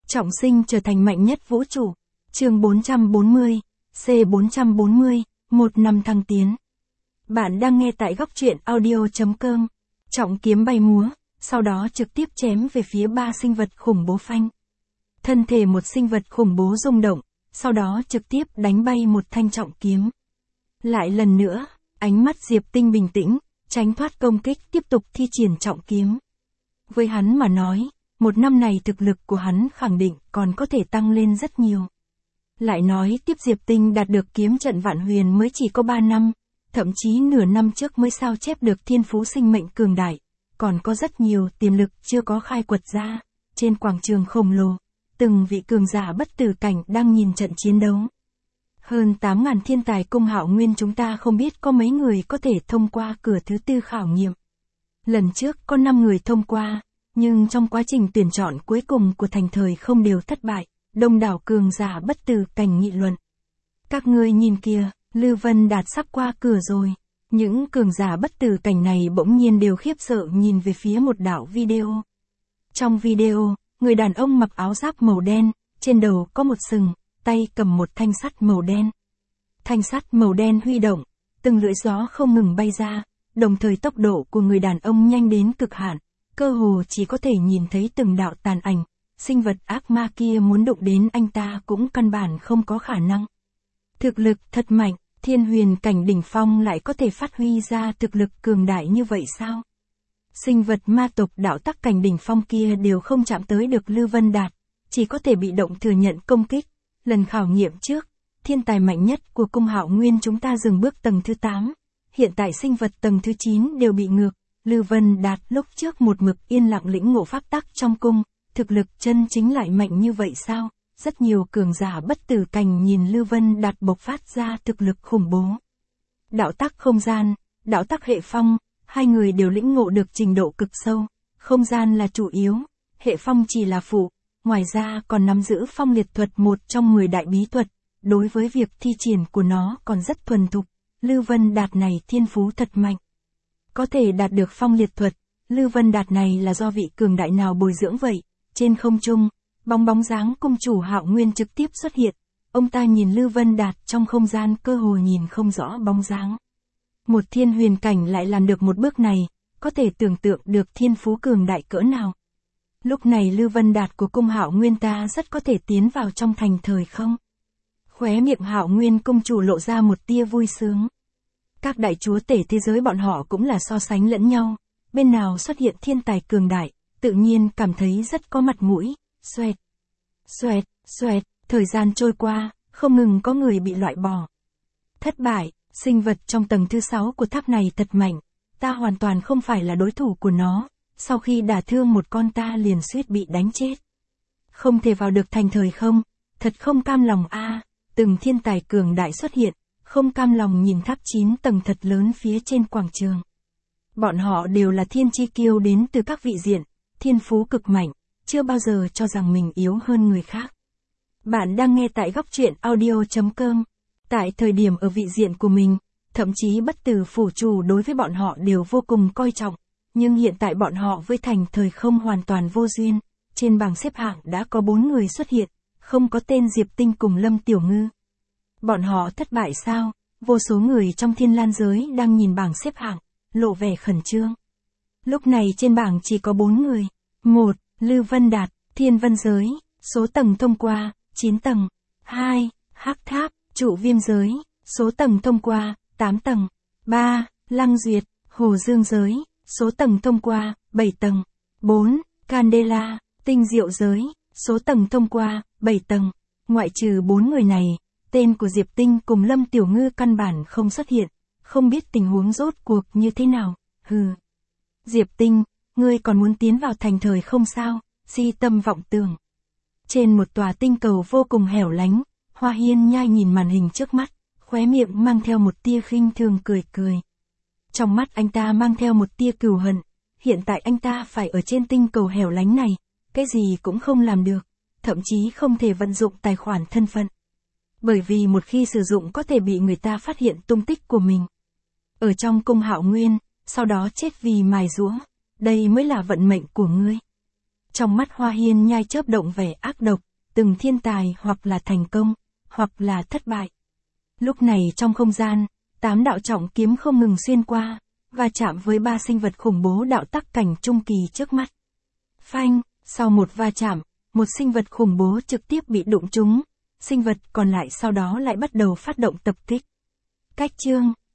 Trọng sinh trở thành mạnh nhất vũ trụ. Chương 440, C440, 1 năm thăng tiến. Bạn đang nghe tại góc truyện audio.com. Trọng kiếm bay múa, sau đó trực tiếp chém về phía 3 sinh vật khủng bố phanh. Thân thể một sinh vật khủng bố rung động, sau đó trực tiếp đánh bay một thanh trọng kiếm. Lại lần nữa, ánh mắt Diệp Tinh bình tĩnh, tránh thoát công kích tiếp tục thi triển trọng kiếm. Với hắn mà nói, một năm này thực lực của hắn khẳng định còn có thể tăng lên rất nhiều. Lại nói tiếp Diệp Tinh đạt được kiếm trận vạn huyền mới chỉ có 3 năm, thậm chí nửa năm trước mới sao chép được thiên phú sinh mệnh cường đại, còn có rất nhiều tiềm lực chưa có khai quật ra. Trên quảng trường khổng lồ, từng vị cường giả bất tử cảnh đang nhìn trận chiến đấu. Hơn 8.000 thiên tài cung Hạo Nguyên chúng ta không biết có mấy người có thể thông qua cửa thứ 4 khảo nghiệm. Lần trước có 5 người thông qua, nhưng trong quá trình tuyển chọn cuối cùng của thành thời không đều thất bại, đông đảo cường giả bất tử cảnh nghị luận. Các ngươi nhìn kìa, Lư Vân Đạt sắp qua cửa rồi. Những cường giả bất tử cảnh này bỗng nhiên đều khiếp sợ nhìn về phía một đạo video. Trong video, người đàn ông mặc áo giáp màu đen, trên đầu có một sừng, tay cầm một thanh sắt màu đen. Thanh sắt màu đen huy động, từng lưỡi gió không ngừng bay ra, đồng thời tốc độ của người đàn ông nhanh đến cực hạn, cơ hồ chỉ có thể nhìn thấy từng đạo tàn ảnh, sinh vật ác ma kia muốn đụng đến anh ta cũng căn bản không có khả năng. Thực lực thật mạnh, thiên huyền cảnh đỉnh phong lại có thể phát huy ra thực lực cường đại như vậy sao? Sinh vật ma tộc đạo tắc cảnh đỉnh phong kia đều không chạm tới được Lư Vân Đạt, chỉ có thể bị động thừa nhận công kích. Lần khảo nghiệm trước, thiên tài mạnh nhất của cung Hạo Nguyên chúng ta dừng bước tầng thứ 8, hiện tại sinh vật tầng thứ 9 đều bị ngược. Lư Vân Đạt lúc trước một mực yên lặng lĩnh ngộ pháp tắc trong cung, thực lực chân chính lại mạnh như vậy sao? Rất nhiều cường giả bất tử cảnh nhìn Lư Vân Đạt bộc phát ra thực lực khủng bố. Đạo tắc không gian, đạo tắc hệ phong, hai người đều lĩnh ngộ được trình độ cực sâu, không gian là chủ yếu, hệ phong chỉ là phụ, ngoài ra còn nắm giữ phong liệt thuật một trong 10 đại bí thuật, đối với việc thi triển của nó còn rất thuần thục. Lư Vân Đạt này thiên phú thật mạnh. Có thể đạt được phong liệt thuật, Lư Vân Đạt này là do vị cường đại nào bồi dưỡng vậy? Trên không trung, bóng dáng cung chủ Hạo Nguyên trực tiếp xuất hiện, ông ta nhìn Lư Vân Đạt trong không gian cơ hồ nhìn không rõ bóng dáng. Một thiên huyền cảnh lại làm được một bước này, có thể tưởng tượng được thiên phú cường đại cỡ nào. Lúc này Lư Vân Đạt của cung Hạo Nguyên ta rất có thể tiến vào trong thành thời không. Khóe miệng Hạo Nguyên cung chủ lộ ra một tia vui sướng. Các đại chúa tể thế giới bọn họ cũng là so sánh lẫn nhau, bên nào xuất hiện thiên tài cường đại, tự nhiên cảm thấy rất có mặt mũi. Xoẹt, xoẹt, xoẹt, thời gian trôi qua, không ngừng có người bị loại bỏ. Thất bại, sinh vật trong tầng thứ 6 của tháp này thật mạnh, ta hoàn toàn không phải là đối thủ của nó, sau khi đả thương một con ta liền suýt bị đánh chết. Không thể vào được thành thời không, thật không cam lòng a. Từng thiên tài cường đại xuất hiện, không cam lòng nhìn tháp 9 tầng thật lớn phía trên quảng trường. Bọn họ đều là thiên chi kiêu đến từ các vị diện, thiên phú cực mạnh, chưa bao giờ cho rằng mình yếu hơn người khác. Bạn đang nghe tại góc truyện audio.com. Tại thời điểm ở vị diện của mình, thậm chí bất tử phủ chủ đối với bọn họ đều vô cùng coi trọng, nhưng hiện tại bọn họ với thành thời không hoàn toàn vô duyên. Trên bảng xếp hạng đã có 4 người xuất hiện, không có tên Diệp Tinh cùng Lâm Tiểu Ngư. Bọn họ thất bại sao? Vô số người trong thiên lan giới đang nhìn bảng xếp hạng, lộ vẻ khẩn trương. Lúc này trên bảng chỉ có 4 người. 1. Lư Vân Đạt, Thiên Vân Giới, số tầng thông qua, 9 tầng. 2. Hắc Tháp, Trụ Viêm Giới, số tầng thông qua, 8 tầng. 3. Lăng Duyệt, Hồ Dương Giới, số tầng thông qua, 7 tầng. 4. Candela, Tinh Diệu Giới, số tầng thông qua, 7 tầng. Ngoại trừ 4 người này, tên của Diệp Tinh cùng Lâm Tiểu Ngư căn bản không xuất hiện, không biết tình huống rốt cuộc như thế nào. Hừ. Diệp Tinh, ngươi còn muốn tiến vào thành thời không sao? Si tâm vọng tưởng. Trên một tòa tinh cầu vô cùng hẻo lánh, Hoa Hiên Nhai nhìn màn hình trước mắt, khóe miệng mang theo một tia khinh thường cười cười. Trong mắt anh ta mang theo một tia cừu hận, hiện tại anh ta phải ở trên tinh cầu hẻo lánh này, cái gì cũng không làm được, thậm chí không thể vận dụng tài khoản thân phận. Bởi vì một khi sử dụng có thể bị người ta phát hiện tung tích của mình. Ở trong cung Hạo Nguyên, sau đó chết vì mài giũa, đây mới là vận mệnh của ngươi. Trong mắt Hoa Hiên Nhai chớp động vẻ ác độc, từng thiên tài hoặc là thành công, hoặc là thất bại. Lúc này trong không gian, 8 đạo trọng kiếm không ngừng xuyên qua, và chạm với 3 sinh vật khủng bố đạo tắc cảnh trung kỳ trước mắt. Phanh, sau một va chạm, một sinh vật khủng bố trực tiếp bị đụng trúng, sinh vật còn lại sau đó lại bắt đầu phát động tập kích. Cách chương